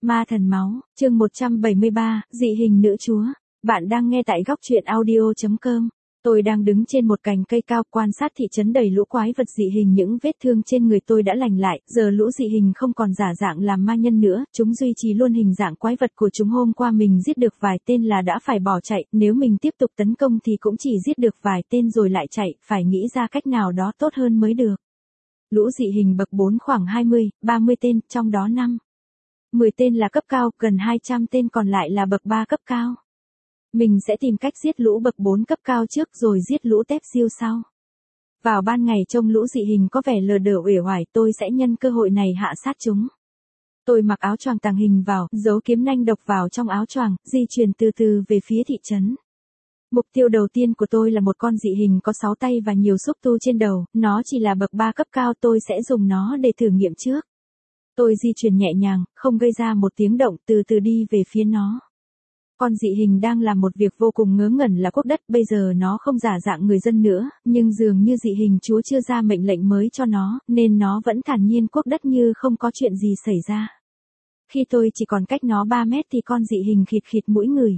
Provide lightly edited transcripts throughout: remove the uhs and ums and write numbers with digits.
Ma thần máu, chương 173, dị hình nữ chúa. Bạn đang nghe tại góc truyện audio.com. Tôi đang đứng trên một cành cây cao quan sát thị trấn đầy lũ quái vật dị hình, những vết thương trên người tôi đã lành lại, giờ lũ dị hình không còn giả dạng làm ma nhân nữa, chúng duy trì luôn hình dạng quái vật của chúng. Hôm qua mình giết được vài tên là đã phải bỏ chạy, nếu mình tiếp tục tấn công thì cũng chỉ giết được vài tên rồi lại chạy, phải nghĩ ra cách nào đó tốt hơn mới được. Lũ dị hình bậc 4 khoảng 20, 30 tên, trong đó 10 tên là cấp cao, gần 200 tên còn lại là bậc 3 cấp cao. Mình sẽ tìm cách giết lũ bậc 4 cấp cao trước rồi giết lũ tép siêu sau. Vào ban ngày trông lũ dị hình có vẻ lờ đờ uể oải, tôi sẽ nhân cơ hội này hạ sát chúng. Tôi mặc áo choàng tàng hình vào, giấu kiếm nanh độc vào trong áo choàng, di chuyển từ từ về phía thị trấn. Mục tiêu đầu tiên của tôi là một con dị hình có 6 tay và nhiều xúc tu trên đầu, nó chỉ là bậc 3 cấp cao, tôi sẽ dùng nó để thử nghiệm trước. Tôi di chuyển nhẹ nhàng, không gây ra một tiếng động, từ từ đi về phía nó. Con dị hình đang làm một việc vô cùng ngớ ngẩn là cuốc đất, bây giờ nó không giả dạng người dân nữa, nhưng dường như dị hình chúa chưa ra mệnh lệnh mới cho nó, nên nó vẫn thản nhiên cuốc đất như không có chuyện gì xảy ra. Khi tôi chỉ còn cách nó 3 mét thì con dị hình khịt khịt mũi ngửi.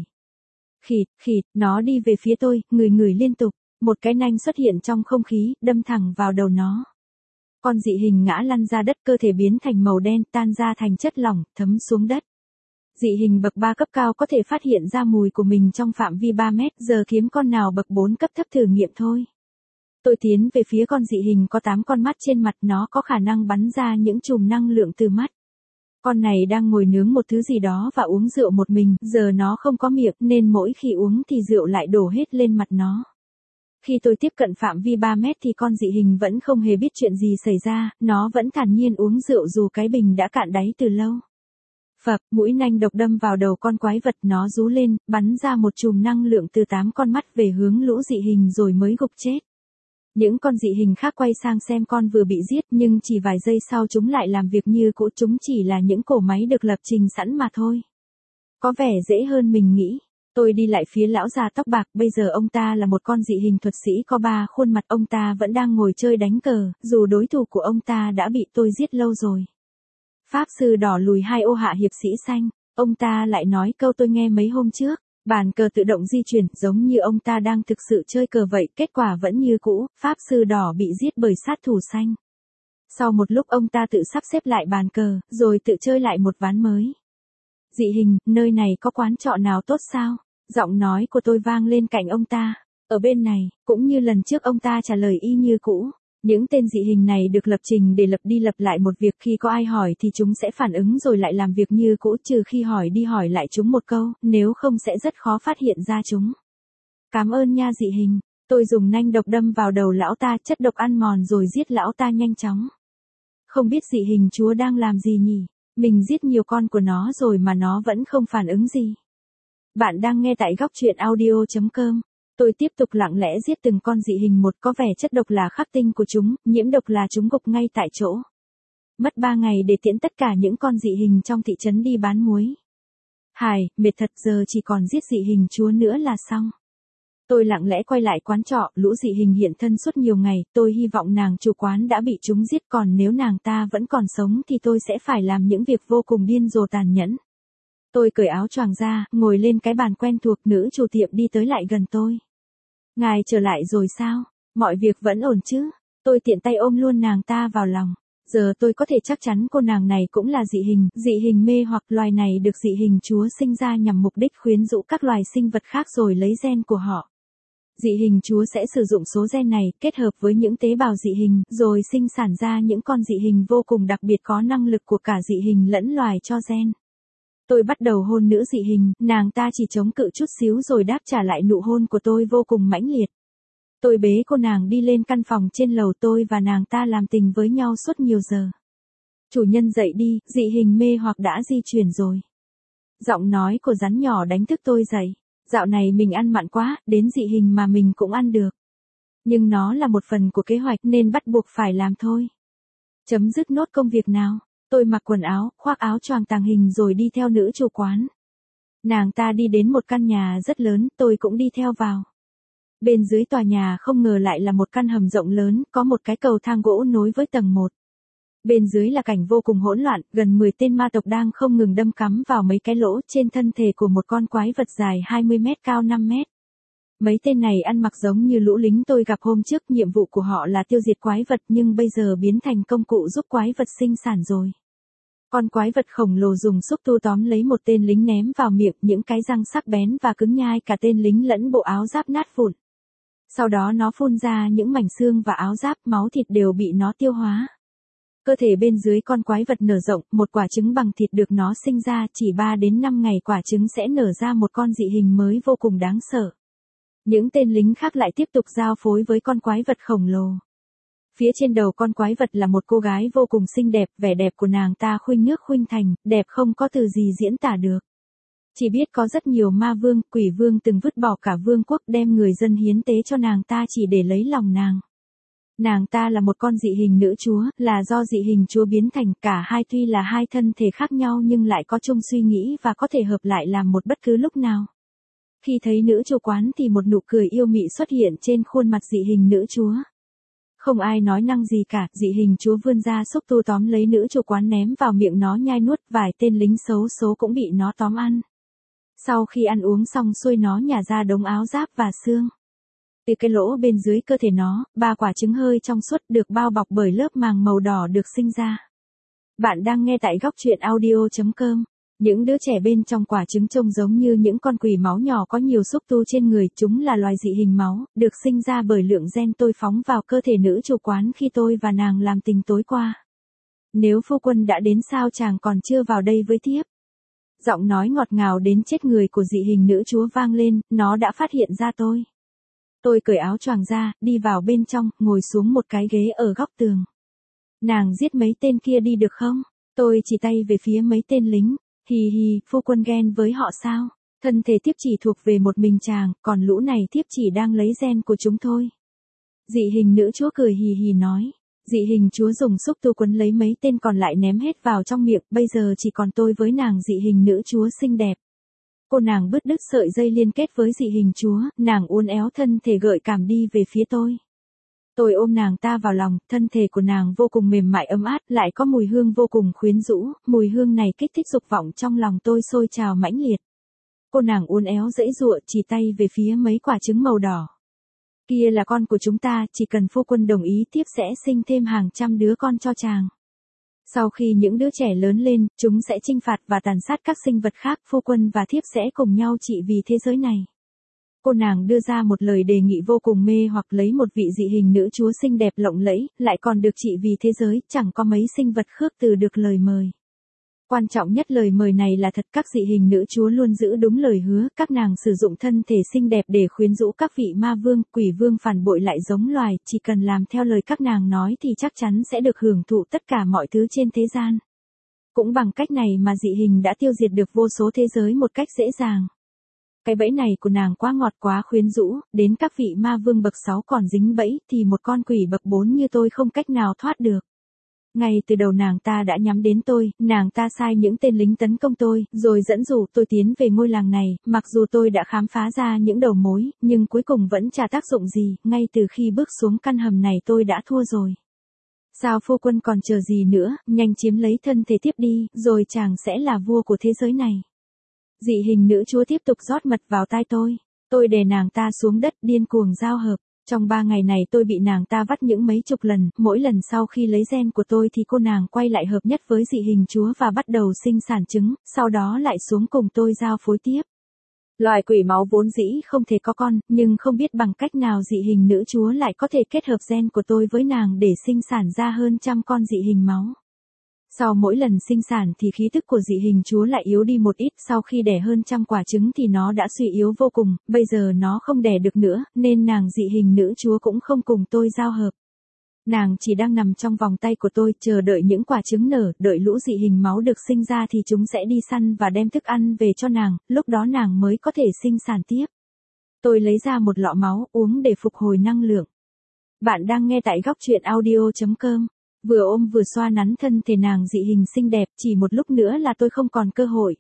Khịt, nó đi về phía tôi, ngửi liên tục, một cái nanh xuất hiện trong không khí, đâm thẳng vào đầu nó. Con dị hình ngã lăn ra đất, cơ thể biến thành màu đen, tan ra thành chất lỏng, thấm xuống đất. Dị hình bậc 3 cấp cao có thể phát hiện ra mùi của mình trong phạm vi 3 mét, giờ kiếm con nào bậc 4 cấp thấp thử nghiệm thôi. Tôi tiến về phía con dị hình có 8 con mắt trên mặt, nó có khả năng bắn ra những chùm năng lượng từ mắt. Con này đang ngồi nướng một thứ gì đó và uống rượu một mình, giờ nó không có miệng nên mỗi khi uống thì rượu lại đổ hết lên mặt nó. Khi tôi tiếp cận phạm vi 3 mét thì con dị hình vẫn không hề biết chuyện gì xảy ra, nó vẫn thản nhiên uống rượu dù cái bình đã cạn đáy từ lâu. Phập, mũi nanh độc đâm vào đầu con quái vật, nó rú lên, bắn ra một chùm năng lượng từ 8 con mắt về hướng lũ dị hình rồi mới gục chết. Những con dị hình khác quay sang xem con vừa bị giết, nhưng chỉ vài giây sau chúng lại làm việc như cũ, chúng chỉ là những cỗ máy được lập trình sẵn mà thôi. Có vẻ dễ hơn mình nghĩ. Tôi đi lại phía lão già tóc bạc, bây giờ ông ta là một con dị hình thuật sĩ có 3 khuôn mặt, ông ta vẫn đang ngồi chơi đánh cờ, dù đối thủ của ông ta đã bị tôi giết lâu rồi. Pháp sư đỏ lùi 2 ô hạ hiệp sĩ xanh, ông ta lại nói câu tôi nghe mấy hôm trước, bàn cờ tự động di chuyển, giống như ông ta đang thực sự chơi cờ vậy, kết quả vẫn như cũ, pháp sư đỏ bị giết bởi sát thủ xanh. Sau một lúc ông ta tự sắp xếp lại bàn cờ, rồi tự chơi lại một ván mới. Dị hình, nơi này có quán trọ nào tốt sao? Giọng nói của tôi vang lên cạnh ông ta. Ở bên này, cũng như lần trước ông ta trả lời y như cũ. Những tên dị hình này được lập trình để lặp đi lặp lại một việc, khi có ai hỏi thì chúng sẽ phản ứng rồi lại làm việc như cũ, trừ khi hỏi đi hỏi lại chúng một câu, nếu không sẽ rất khó phát hiện ra chúng. Cảm ơn nha dị hình. Tôi dùng nanh độc đâm vào đầu lão ta, chất độc ăn mòn rồi giết lão ta nhanh chóng. Không biết dị hình chúa đang làm gì nhỉ? Mình giết nhiều con của nó rồi mà nó vẫn không phản ứng gì. Bạn đang nghe tại góc truyện audio.com. Tôi tiếp tục lặng lẽ giết từng con dị hình một, có vẻ chất độc là khắc tinh của chúng, nhiễm độc là chúng gục ngay tại chỗ. Mất 3 ngày để tiễn tất cả những con dị hình trong thị trấn đi bán muối. Mệt thật, giờ chỉ còn giết dị hình chúa nữa là xong. Tôi lặng lẽ quay lại quán trọ, lũ dị hình hiện thân suốt nhiều ngày, tôi hy vọng nàng chủ quán đã bị chúng giết, còn nếu nàng ta vẫn còn sống thì tôi sẽ phải làm những việc vô cùng điên rồ tàn nhẫn. Tôi cởi áo choàng ra, ngồi lên cái bàn quen thuộc, nữ chủ tiệm đi tới lại gần tôi. Ngài trở lại rồi sao? Mọi việc vẫn ổn chứ? Tôi tiện tay ôm luôn nàng ta vào lòng. Giờ tôi có thể chắc chắn cô nàng này cũng là dị hình mê hoặc, loài này được dị hình chúa sinh ra nhằm mục đích khuyến rũ các loài sinh vật khác rồi lấy gen của họ. Dị hình chúa sẽ sử dụng số gen này, kết hợp với những tế bào dị hình, rồi sinh sản ra những con dị hình vô cùng đặc biệt có năng lực của cả dị hình lẫn loài cho gen. Tôi bắt đầu hôn nữ dị hình, nàng ta chỉ chống cự chút xíu rồi đáp trả lại nụ hôn của tôi vô cùng mãnh liệt. Tôi bế cô nàng đi lên căn phòng trên lầu, tôi và nàng ta làm tình với nhau suốt nhiều giờ. Chủ nhân dậy đi, dị hình mê hoặc đã di chuyển rồi. Giọng nói của rắn nhỏ đánh thức tôi dậy. Dạo này mình ăn mặn quá, đến dị hình mà mình cũng ăn được. Nhưng nó là một phần của kế hoạch nên bắt buộc phải làm thôi. Chấm dứt nốt công việc nào. Tôi mặc quần áo, khoác áo choàng tàng hình rồi đi theo nữ chủ quán. Nàng ta đi đến một căn nhà rất lớn, tôi cũng đi theo vào. Bên dưới tòa nhà không ngờ lại là một căn hầm rộng lớn, có một cái cầu thang gỗ nối với tầng 1. Bên dưới là cảnh vô cùng hỗn loạn, gần 10 tên ma tộc đang không ngừng đâm cắm vào mấy cái lỗ trên thân thể của một con quái vật dài 20 mét cao 5 mét. Mấy tên này ăn mặc giống như lũ lính tôi gặp hôm trước, nhiệm vụ của họ là tiêu diệt quái vật nhưng bây giờ biến thành công cụ giúp quái vật sinh sản rồi. Con quái vật khổng lồ dùng xúc tu tóm lấy một tên lính ném vào miệng, những cái răng sắc bén và cứng nhai cả tên lính lẫn bộ áo giáp nát vụn. Sau đó nó phun ra những mảnh xương và áo giáp, máu thịt đều bị nó tiêu hóa. Cơ thể bên dưới con quái vật nở rộng, một quả trứng bằng thịt được nó sinh ra, chỉ 3 đến 5 ngày quả trứng sẽ nở ra một con dị hình mới vô cùng đáng sợ. Những tên lính khác lại tiếp tục giao phối với con quái vật khổng lồ. Phía trên đầu con quái vật là một cô gái vô cùng xinh đẹp, vẻ đẹp của nàng ta khuynh nước khuynh thành, đẹp không có từ gì diễn tả được. Chỉ biết có rất nhiều ma vương, quỷ vương từng vứt bỏ cả vương quốc đem người dân hiến tế cho nàng ta chỉ để lấy lòng nàng. Nàng ta là một con dị hình nữ chúa, là do dị hình chúa biến thành, cả hai tuy là hai thân thể khác nhau nhưng lại có chung suy nghĩ và có thể hợp lại làm một bất cứ lúc nào. Khi thấy nữ chủ quán thì một nụ cười yêu mị xuất hiện trên khuôn mặt dị hình nữ chúa. Không ai nói năng gì cả, dị hình chúa vươn ra xúc tu tóm lấy nữ chủ quán ném vào miệng nó nhai nuốt, vài tên lính xấu số cũng bị nó tóm ăn. Sau khi ăn uống xong xuôi nó nhả ra đống áo giáp và xương. Từ cái lỗ bên dưới cơ thể nó, 3 quả trứng hơi trong suốt được bao bọc bởi lớp màng màu đỏ được sinh ra. Bạn đang nghe tại góc truyện audio.com. Những đứa trẻ bên trong quả trứng trông giống như những con quỷ máu nhỏ có nhiều xúc tu trên người, chúng là loài dị hình máu, được sinh ra bởi lượng gen tôi phóng vào cơ thể nữ chủ quán khi tôi và nàng làm tình tối qua. Nếu phu quân đã đến sao chàng còn chưa vào đây với thiếp? Giọng nói ngọt ngào đến chết người của dị hình nữ chúa vang lên, nó đã phát hiện ra tôi. Tôi cởi áo choàng ra, đi vào bên trong, ngồi xuống một cái ghế ở góc tường. Nàng giết mấy tên kia đi được không? Tôi chỉ tay về phía mấy tên lính. Hì hì, phu quân ghen với họ sao? Thân thể thiếp chỉ thuộc về một mình chàng, còn lũ này thiếp chỉ đang lấy gen của chúng thôi. Dị hình nữ chúa cười hì hì nói. Dị hình chúa dùng xúc tu quấn lấy mấy tên còn lại ném hết vào trong miệng, bây giờ chỉ còn tôi với nàng dị hình nữ chúa xinh đẹp. Cô nàng bứt đứt sợi dây liên kết với dị hình chúa, nàng uốn éo thân thể gợi cảm đi về phía tôi. Tôi ôm nàng ta vào lòng, thân thể của nàng vô cùng mềm mại ấm áp, lại có mùi hương vô cùng khuyến rũ, mùi hương này kích thích dục vọng trong lòng tôi sôi trào mãnh liệt. Cô nàng uốn éo giãy giụa, chỉ tay về phía mấy quả trứng màu đỏ. Kia là con của chúng ta, chỉ cần phu quân đồng ý tiếp sẽ sinh thêm hàng trăm đứa con cho chàng. Sau khi những đứa trẻ lớn lên, chúng sẽ chinh phạt và tàn sát các sinh vật khác, phu quân và thiếp sẽ cùng nhau trị vì thế giới này. Cô nàng đưa ra một lời đề nghị vô cùng mê hoặc, lấy một vị dị hình nữ chúa xinh đẹp lộng lẫy, lại còn được trị vì thế giới, chẳng có mấy sinh vật khước từ được lời mời. Quan trọng nhất lời mời này là thật, các dị hình nữ chúa luôn giữ đúng lời hứa, các nàng sử dụng thân thể xinh đẹp để khuyến rũ các vị ma vương, quỷ vương phản bội lại giống loài, chỉ cần làm theo lời các nàng nói thì chắc chắn sẽ được hưởng thụ tất cả mọi thứ trên thế gian. Cũng bằng cách này mà dị hình đã tiêu diệt được vô số thế giới một cách dễ dàng. Cái bẫy này của nàng quá ngọt quá khuyến rũ, đến các vị ma vương bậc 6 còn dính bẫy thì một con quỷ bậc 4 như tôi không cách nào thoát được. Ngay từ đầu nàng ta đã nhắm đến tôi, nàng ta sai những tên lính tấn công tôi, rồi dẫn dụ tôi tiến về ngôi làng này, mặc dù tôi đã khám phá ra những đầu mối, nhưng cuối cùng vẫn chả tác dụng gì, ngay từ khi bước xuống căn hầm này tôi đã thua rồi. Sao phu quân còn chờ gì nữa, nhanh chiếm lấy thân thể tiếp đi, rồi chàng sẽ là vua của thế giới này. Dị hình nữ chúa tiếp tục rót mật vào tai tôi đè nàng ta xuống đất điên cuồng giao hợp. Trong 3 ngày này tôi bị nàng ta vắt những mấy chục lần, mỗi lần sau khi lấy gen của tôi thì cô nàng quay lại hợp nhất với dị hình chúa và bắt đầu sinh sản trứng, sau đó lại xuống cùng tôi giao phối tiếp. Loài quỷ máu vốn dĩ không thể có con, nhưng không biết bằng cách nào dị hình nữ chúa lại có thể kết hợp gen của tôi với nàng để sinh sản ra hơn trăm con dị hình máu. Sau mỗi lần sinh sản thì khí tức của dị hình chúa lại yếu đi một ít, sau khi đẻ hơn trăm quả trứng thì nó đã suy yếu vô cùng, bây giờ nó không đẻ được nữa, nên nàng dị hình nữ chúa cũng không cùng tôi giao hợp. Nàng chỉ đang nằm trong vòng tay của tôi, chờ đợi những quả trứng nở, đợi lũ dị hình máu được sinh ra thì chúng sẽ đi săn và đem thức ăn về cho nàng, lúc đó nàng mới có thể sinh sản tiếp. Tôi lấy ra một lọ máu, uống để phục hồi năng lượng. Bạn đang nghe tại góc truyện audio.com. Vừa ôm vừa xoa nắn thân thể nàng dị hình xinh đẹp, chỉ một lúc nữa là tôi không còn cơ hội.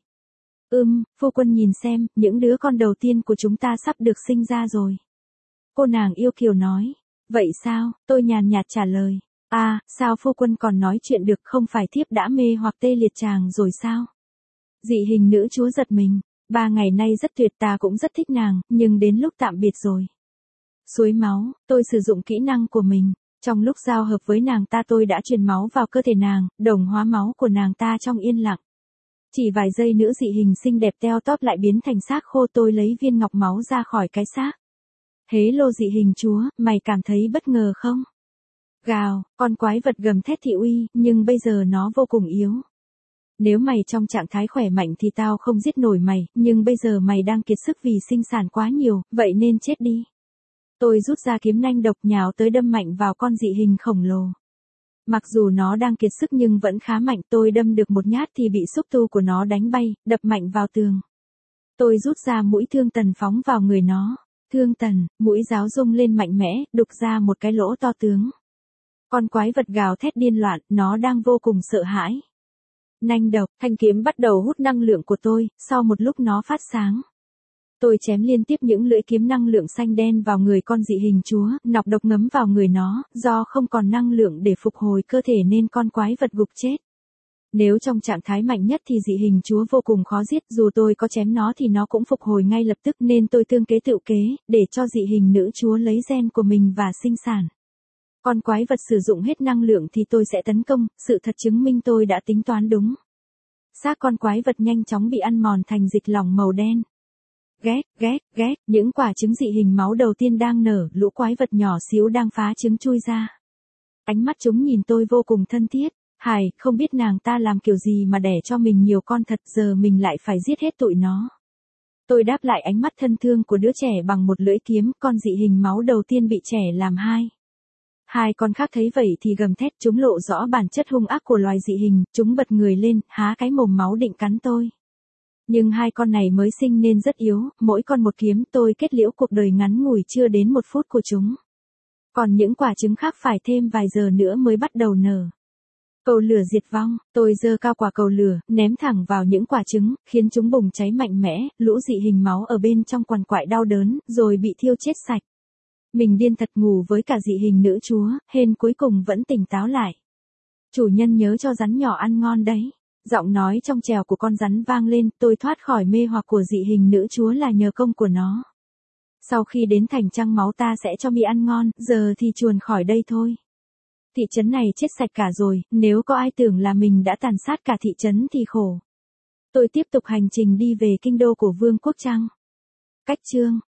Phu quân nhìn xem, những đứa con đầu tiên của chúng ta sắp được sinh ra rồi. Cô nàng yêu kiều nói. Vậy sao, tôi nhàn nhạt trả lời. À, sao phu quân còn nói chuyện được, không phải thiếp đã mê hoặc tê liệt chàng rồi sao? Dị hình nữ chúa giật mình. 3 ngày nay rất tuyệt, ta cũng rất thích nàng, nhưng đến lúc tạm biệt rồi. Suối máu, tôi sử dụng kỹ năng của mình. Trong lúc giao hợp với nàng ta tôi đã truyền máu vào cơ thể nàng, đồng hóa máu của nàng ta trong yên lặng. Chỉ vài giây nữ dị hình xinh đẹp teo tóp lại biến thành xác khô, tôi lấy viên ngọc máu ra khỏi cái xác. Hế lô dị hình chúa, mày cảm thấy bất ngờ không? Gào, con quái vật gầm thét thị uy, nhưng bây giờ nó vô cùng yếu. Nếu mày trong trạng thái khỏe mạnh thì tao không giết nổi mày, nhưng bây giờ mày đang kiệt sức vì sinh sản quá nhiều, vậy nên chết đi. Tôi rút ra kiếm nanh độc nhào tới đâm mạnh vào con dị hình khổng lồ. Mặc dù nó đang kiệt sức nhưng vẫn khá mạnh, tôi đâm được một nhát thì bị xúc tu của nó đánh bay, đập mạnh vào tường. Tôi rút ra mũi thương tần phóng vào người nó. Thương tần, mũi giáo rung lên mạnh mẽ, đục ra một cái lỗ to tướng. Con quái vật gào thét điên loạn, nó đang vô cùng sợ hãi. Nanh độc, thanh kiếm bắt đầu hút năng lượng của tôi, sau một lúc nó phát sáng. Tôi chém liên tiếp những lưỡi kiếm năng lượng xanh đen vào người con dị hình chúa, nọc độc ngấm vào người nó, do không còn năng lượng để phục hồi cơ thể nên con quái vật gục chết. Nếu trong trạng thái mạnh nhất thì dị hình chúa vô cùng khó giết, dù tôi có chém nó thì nó cũng phục hồi ngay lập tức nên tôi tương kế tựu kế, để cho dị hình nữ chúa lấy gen của mình và sinh sản. Con quái vật sử dụng hết năng lượng thì tôi sẽ tấn công, sự thật chứng minh tôi đã tính toán đúng. Xác con quái vật nhanh chóng bị ăn mòn thành dịch lỏng màu đen. Ghét, những quả trứng dị hình máu đầu tiên đang nở, lũ quái vật nhỏ xíu đang phá trứng chui ra. Ánh mắt chúng nhìn tôi vô cùng thân thiết. Hải, không biết nàng ta làm kiểu gì mà đẻ cho mình nhiều con thật, giờ mình lại phải giết hết tụi nó. Tôi đáp lại ánh mắt thân thương của đứa trẻ bằng một lưỡi kiếm, con dị hình máu đầu tiên bị trẻ làm hai. Hai con khác thấy vậy thì gầm thét, chúng lộ rõ bản chất hung ác của loài dị hình, chúng bật người lên, há cái mồm máu định cắn tôi. Nhưng hai con này mới sinh nên rất yếu, mỗi con một kiếm, tôi kết liễu cuộc đời ngắn ngủi chưa đến 1 phút của chúng. Còn những quả trứng khác phải thêm vài giờ nữa mới bắt đầu nở. Cầu lửa diệt vong, tôi giơ cao quả cầu lửa, ném thẳng vào những quả trứng, khiến chúng bùng cháy mạnh mẽ, lũ dị hình máu ở bên trong quằn quại đau đớn, rồi bị thiêu chết sạch. Mình điên thật, ngủ với cả dị hình nữ chúa, hên cuối cùng vẫn tỉnh táo lại. Chủ nhân nhớ cho rắn nhỏ ăn ngon đấy. Giọng nói trong trèo của con rắn vang lên, tôi thoát khỏi mê hoặc của dị hình nữ chúa là nhờ công của nó. Sau khi đến thành trăng máu ta sẽ cho mi ăn ngon, giờ thì chuồn khỏi đây thôi. Thị trấn này chết sạch cả rồi, nếu có ai tưởng là mình đã tàn sát cả thị trấn thì khổ. Tôi tiếp tục hành trình đi về kinh đô của Vương quốc Trăng. Cách chương